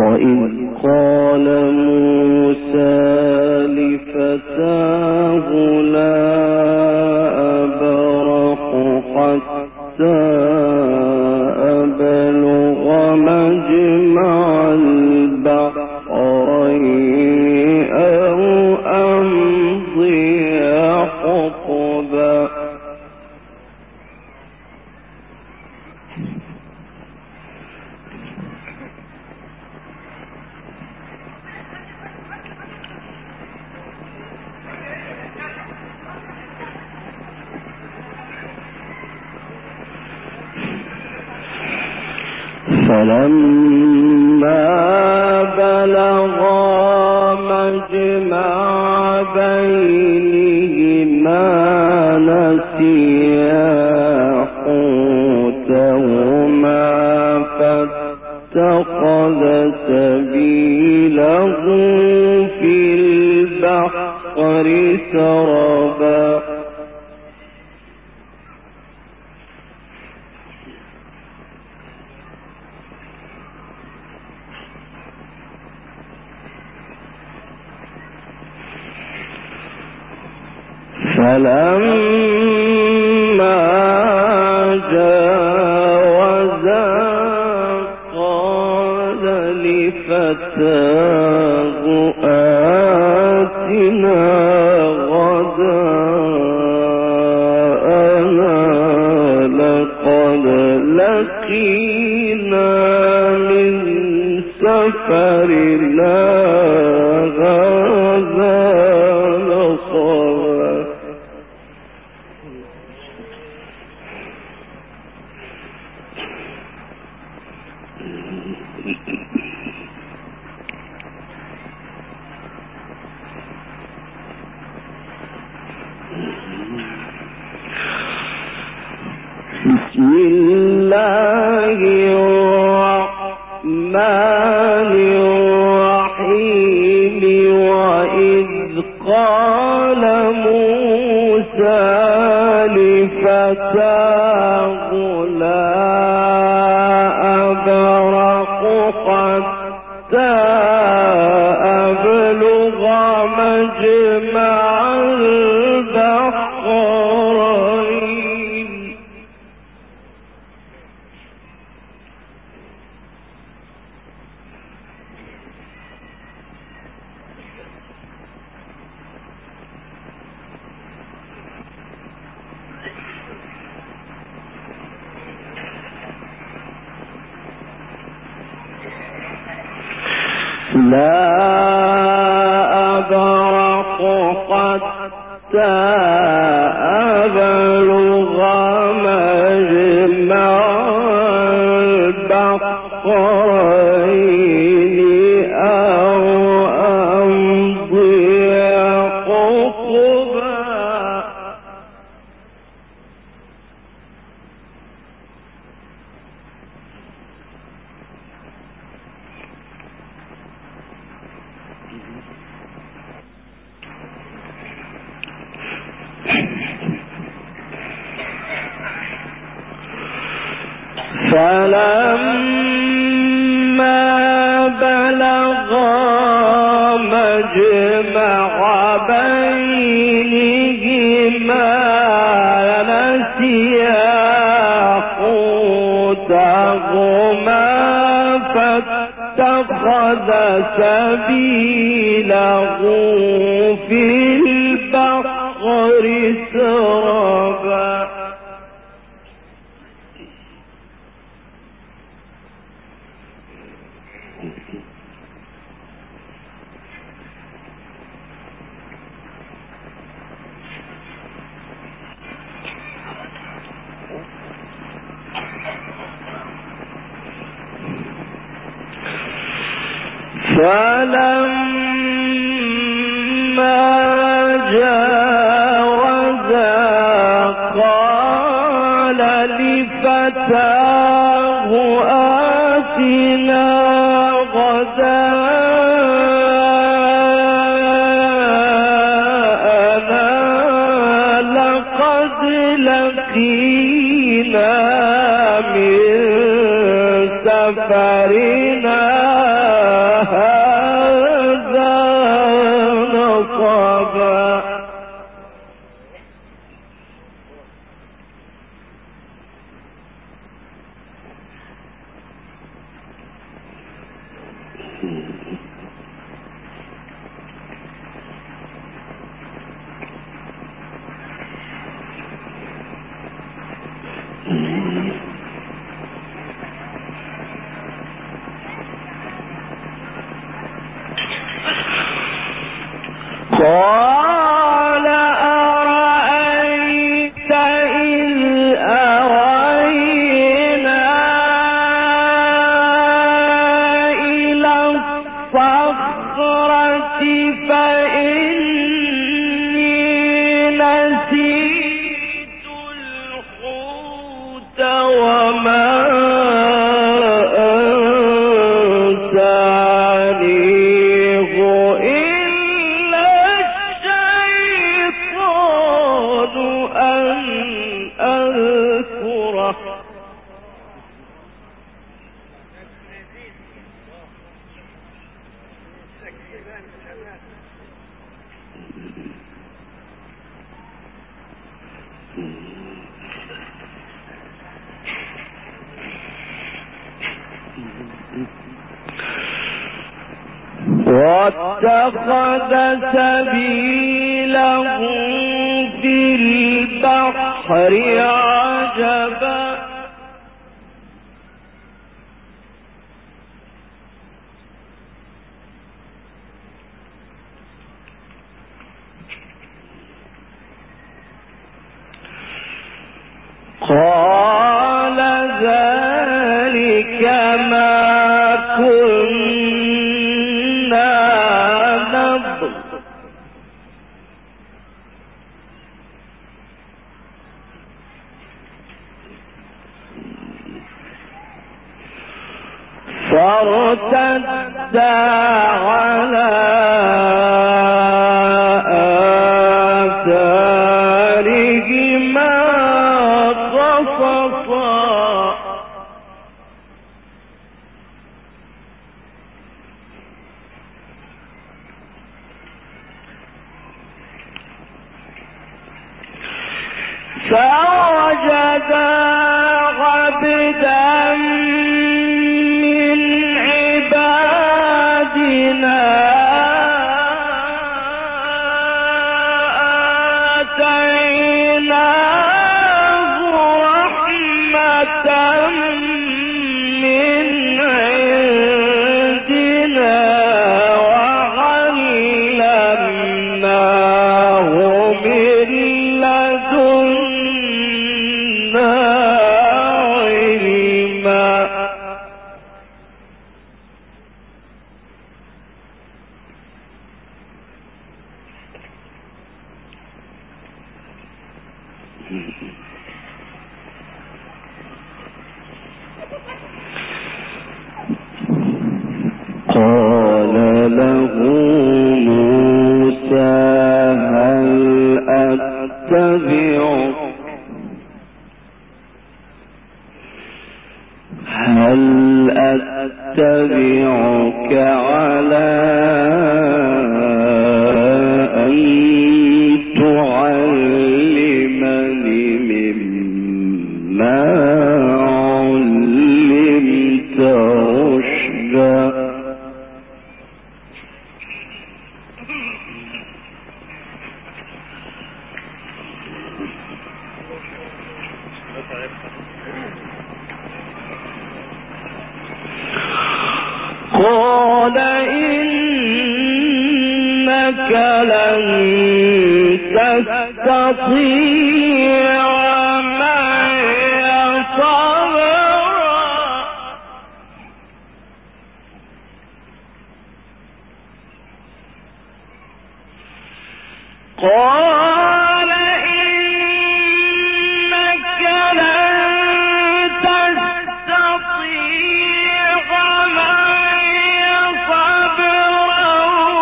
وإذ قال موسى لفتاه لا أبرح حتى أبلغ مجمع البحرين أو أمضي حقبا. فلما بلغا مجمع بينهما نسيا حوتهما فاتخذ سبيله في البحر سربا. فلما جاوزا قال لفتاه آتنا غداءنا لقد لقينا من سفرنا هذا نصبا. بسم الله الرحمن الرحيم. وإذ قال موسى لفتاه لا أبرح حتى أبلغ مجمع البحرين لا أبرح حتى أبلغ مجمع البحرين أو أمضي حقبا. فلما بلغا مجمع بينهما نسيا حوتهما فاتخذ سبيله في البحر سربا. فلما جاوزا قال لفتاه آتنا غداءنا لقد لقينا من سفرنا واتخذ سبيله في البحر عجبا قال ذلك ما كنا نبغي فارتدا على آثارهما قصصا فوجدا عبدا من عبادنا آتيناه رحمة من عندنا وعلمناه من لدنا علما قال له موسى هل أتبعك على أن تعلمني مما علمت رشدا قال إنك لن تستطيع معي صبرا قال إنك لن تستطيع معي صبرا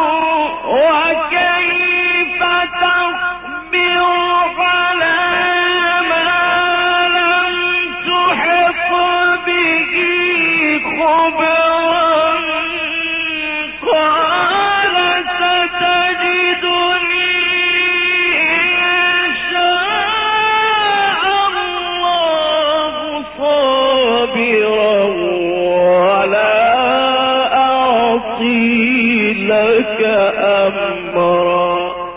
وكيف تصبر على ما لم تحط به خبرا قال ستجدني إن شاء الله صابرا ولا أعصي لك أمرا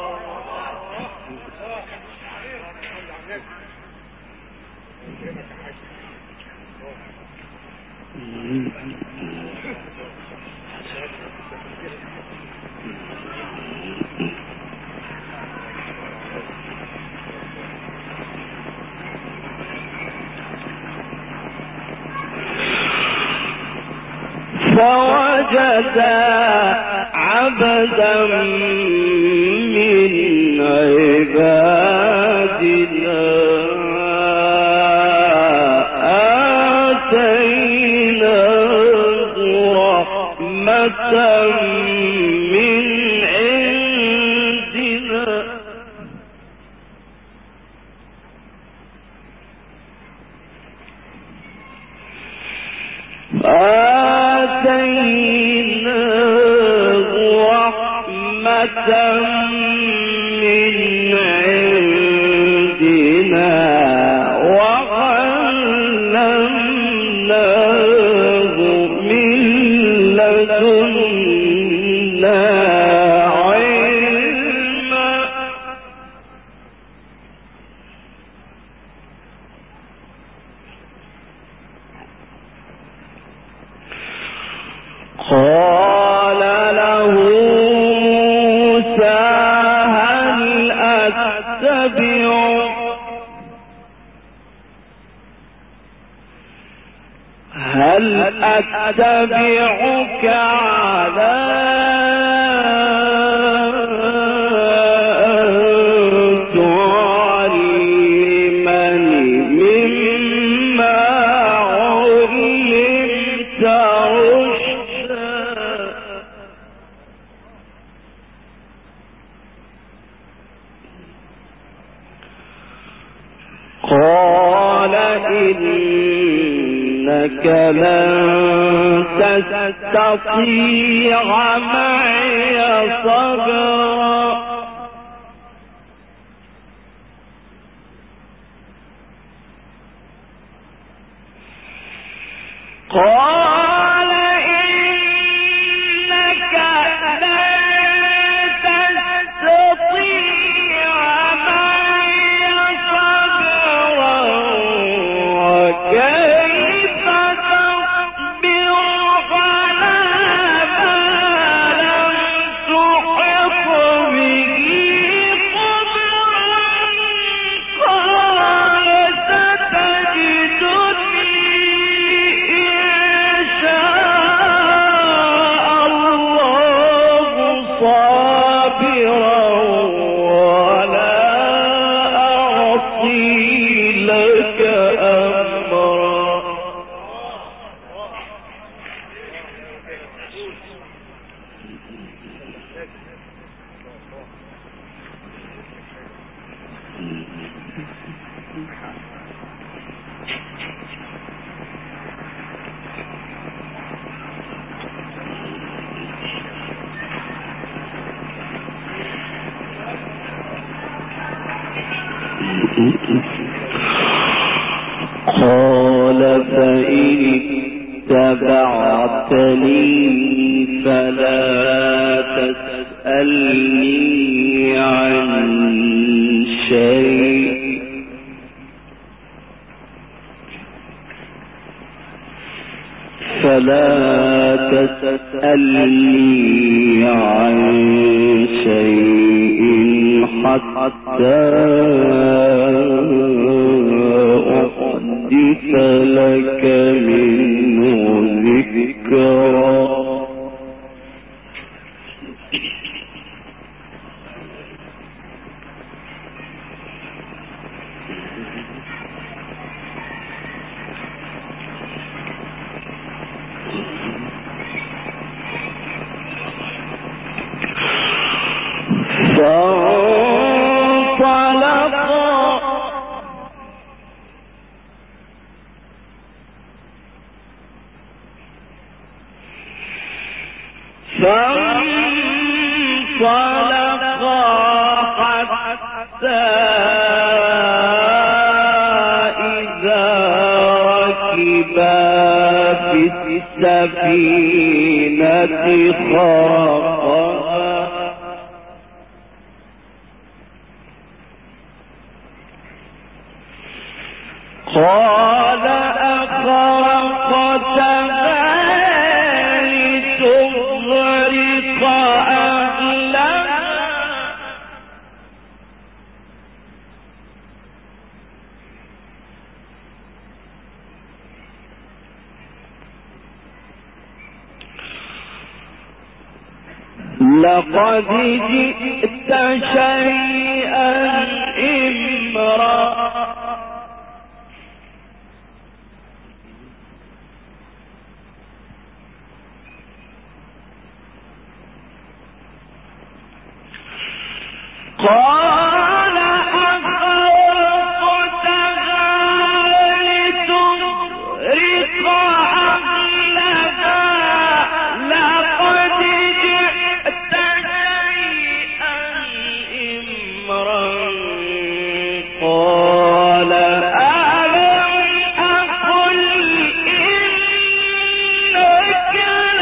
فوجدا عبدا من عبادنا آتيناه رحمة من عندنا آتيناه رحمة من عندنا هل أتبعك على لن تستطيع معي صبرا قال إنك لن تستطيع معي صبرا وكيف تصبر على ما لم تحط به خبرا قال ستجدني إن شاء الله صابرا ولا أعصي لك أمرا. قال فإن اتبعتني فلا تسألني عن شيء حتى أحدث لك منه ذكرا. فانطلقا حتى إذا ركبا في السفينة خرقها قال أخرقتها لتغرق أهلها لقد جئت شيئا إمرا. قال أخرقتها لتغرق أهلها لقد جئت شيئا إمرا. قال ألم أقل إنك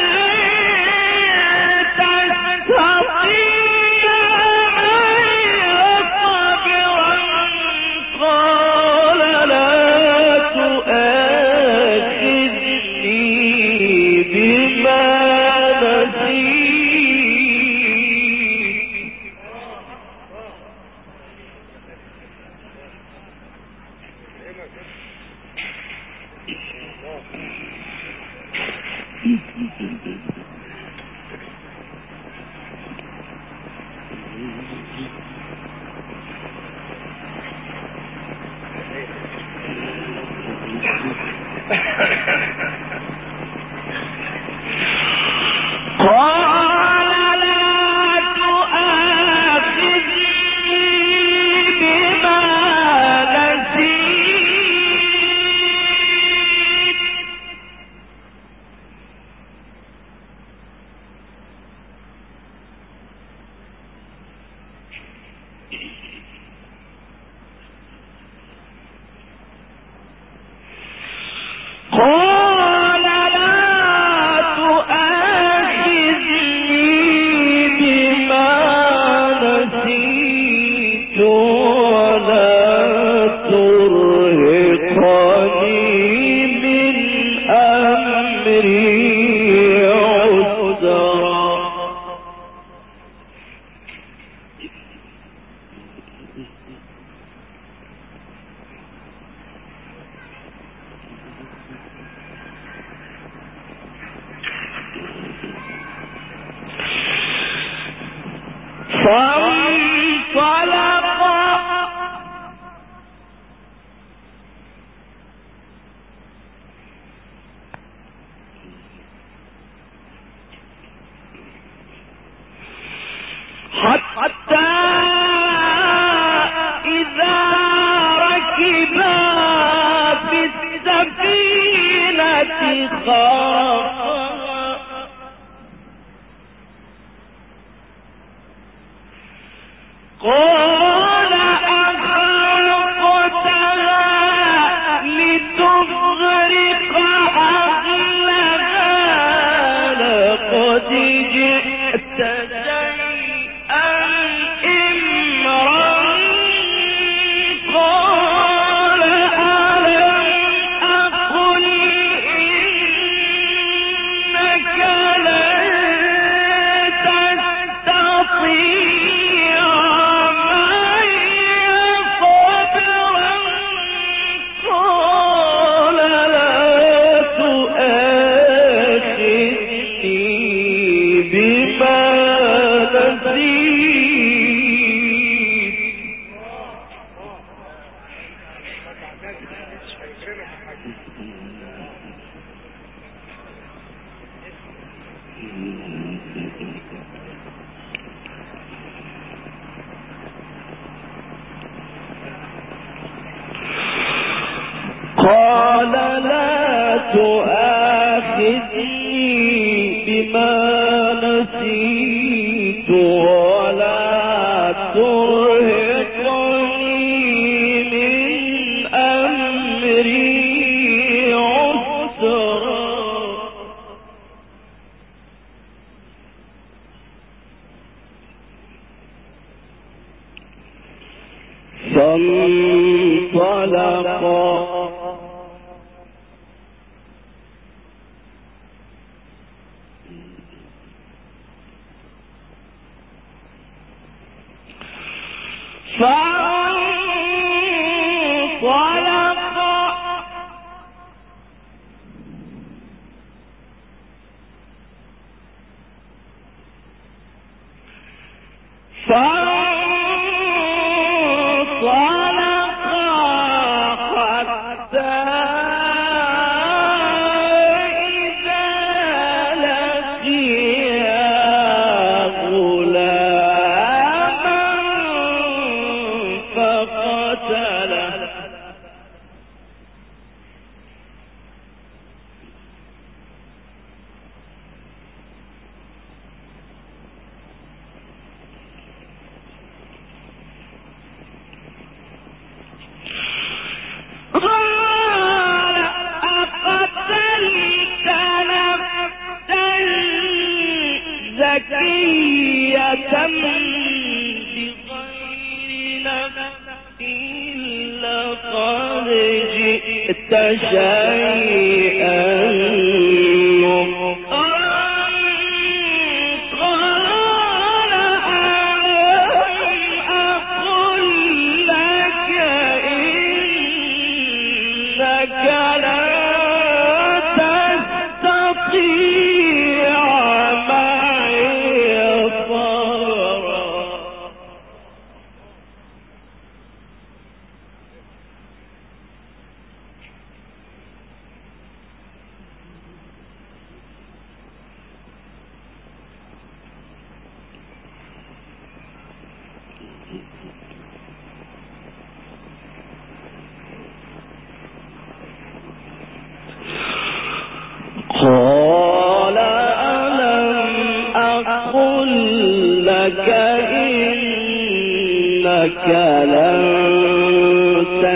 لن تستطيع قال لا تؤاخذني بما نسيت. لا تستطيع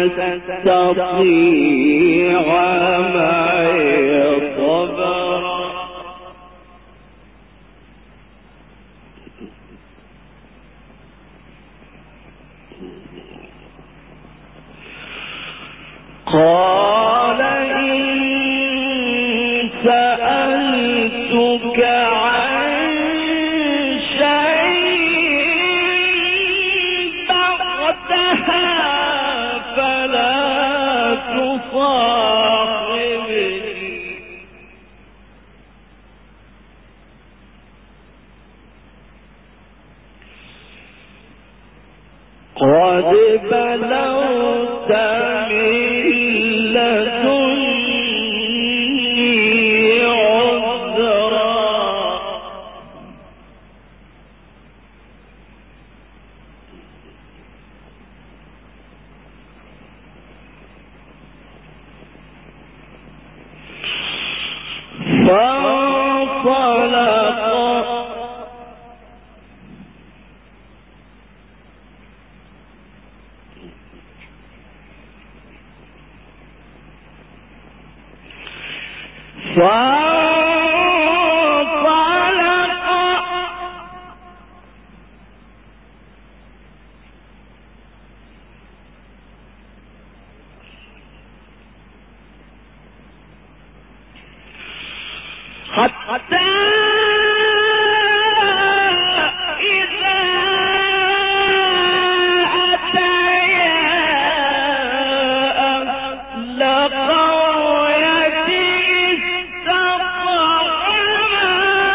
تستطيع معي صبرا قال إن سألتك عن شيء بعدها فلا تصاحبني قد بلغت من لدني عذرا فانطلقا حتى إذا أتيا أهل قرية استطعما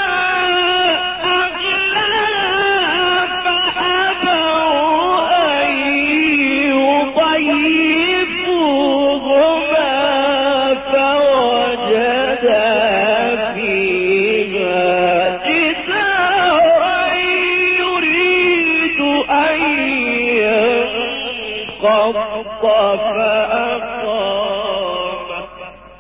أهلها فأبوا أن يضيفوهما فوجدا فأقام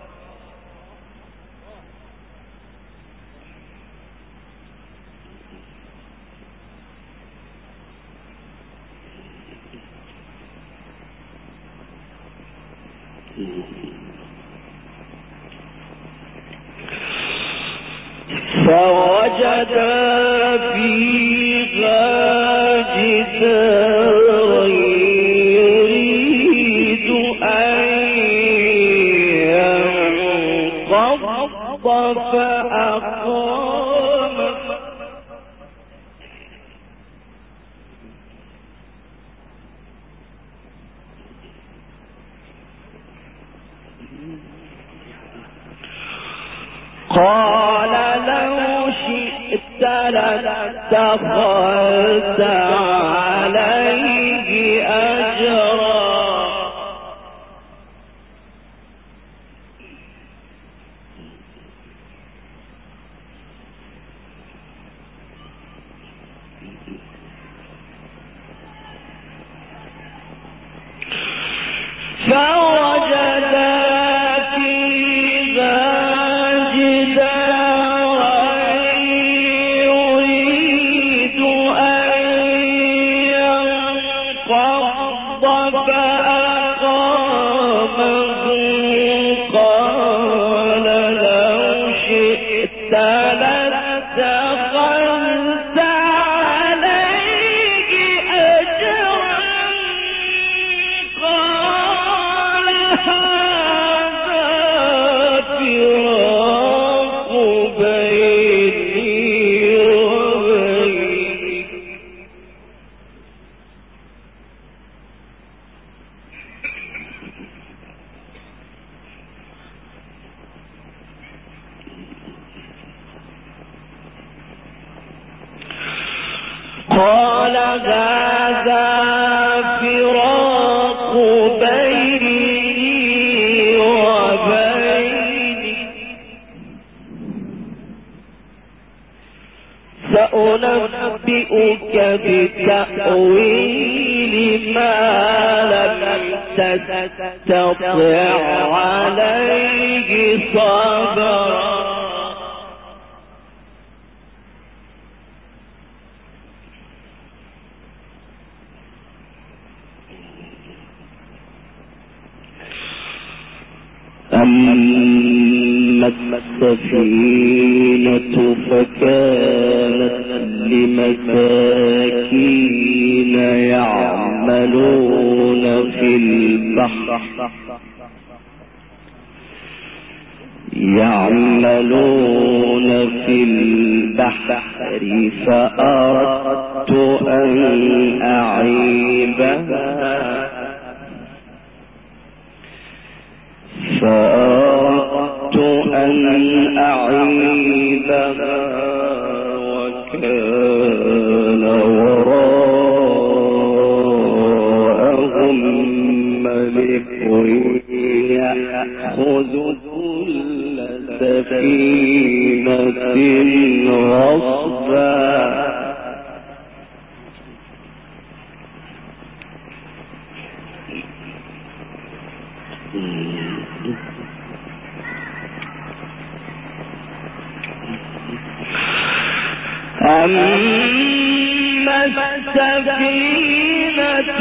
فوجد فيها جدارا يريد أن ينقض فأقام قال لو شئت لاتخذت عليه أجرا فوجد فيها جدارا يريد أن ينقض فأقامه قال لو شئت لاتخذت عليه أجرا قال هذا فراق بيني وبينك قال هذا فراق بيني وبينك سأنبئك بتأويل ما لم تستطع عليه صبرا أما السفينة فكانت لمساكين يعملون في البحر فأردت أن أعيبها وكان وراءهم ملك يأخذ كل سفينة غصبا أما السفينة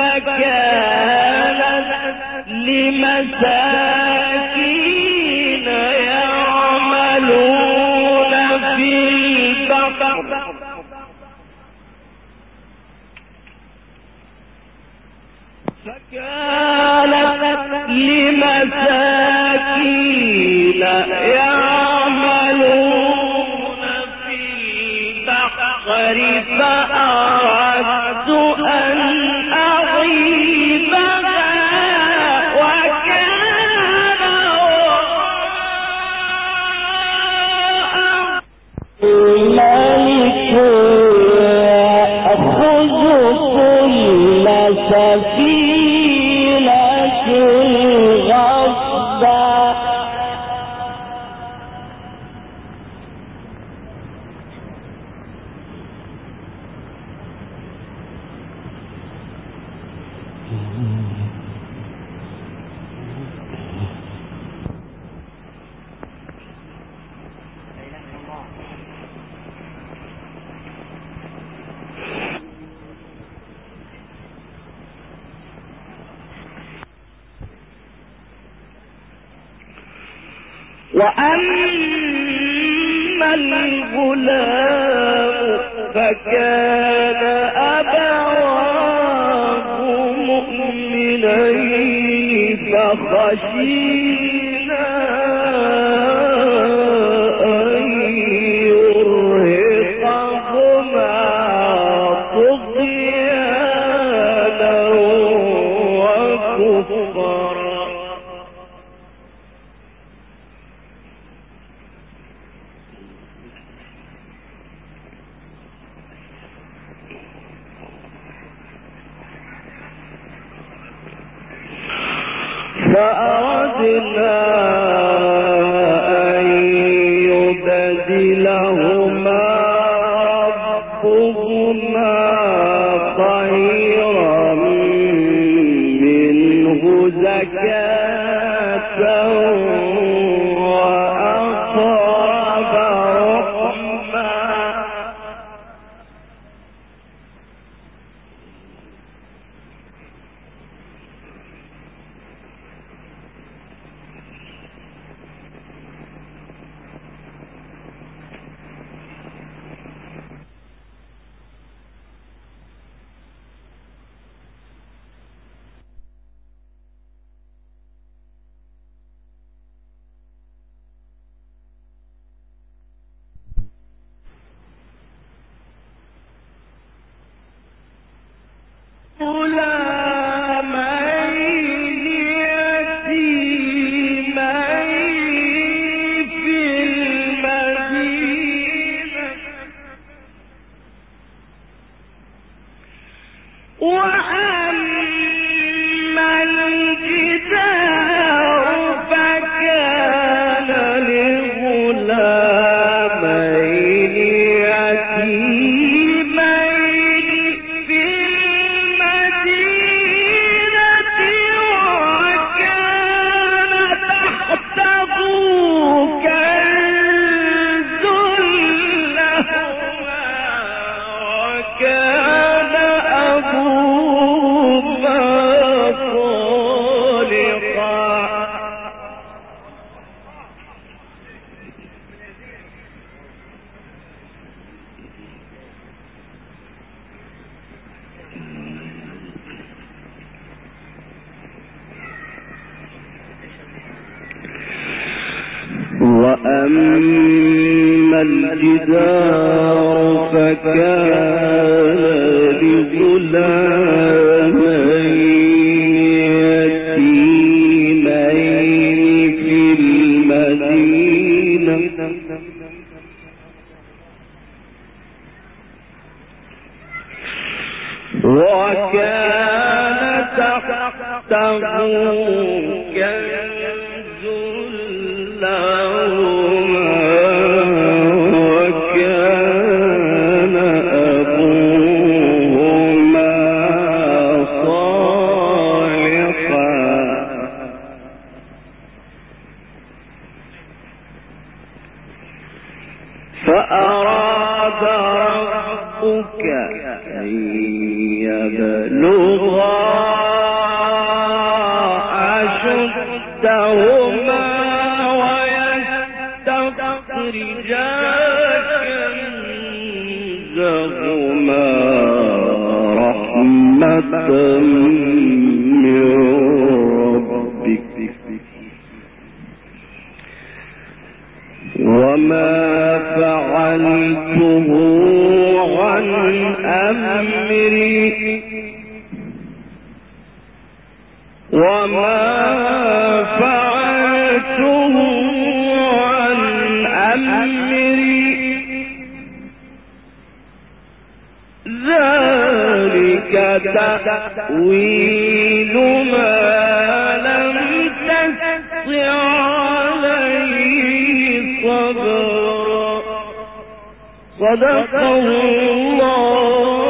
فكانت لمساكين يعملون في البحر فأردت أن أعيبها وكان الملك يأخذ كل سفينة غصبا وأما الغلام فكان أبواه مؤمنين فخشينا أن يرهقهما طغيانا وكفرا فأردنا أن يبدلهما ربهما خيرا منه زكاة وأقرب رحما في المدينة وأما الجدار فكان لغلامين يتيمين في المدينة وكان تحته كنز لهما وكان أبوهما صالحا فأراد ربك أن يبلغا أشدهما ويستخرجا كنزهما رحمة من ربك وما فعلته عن أمري وما فعلته عن أمري ذلك تأويل ما لم تستطع عليه صبرا صدق الله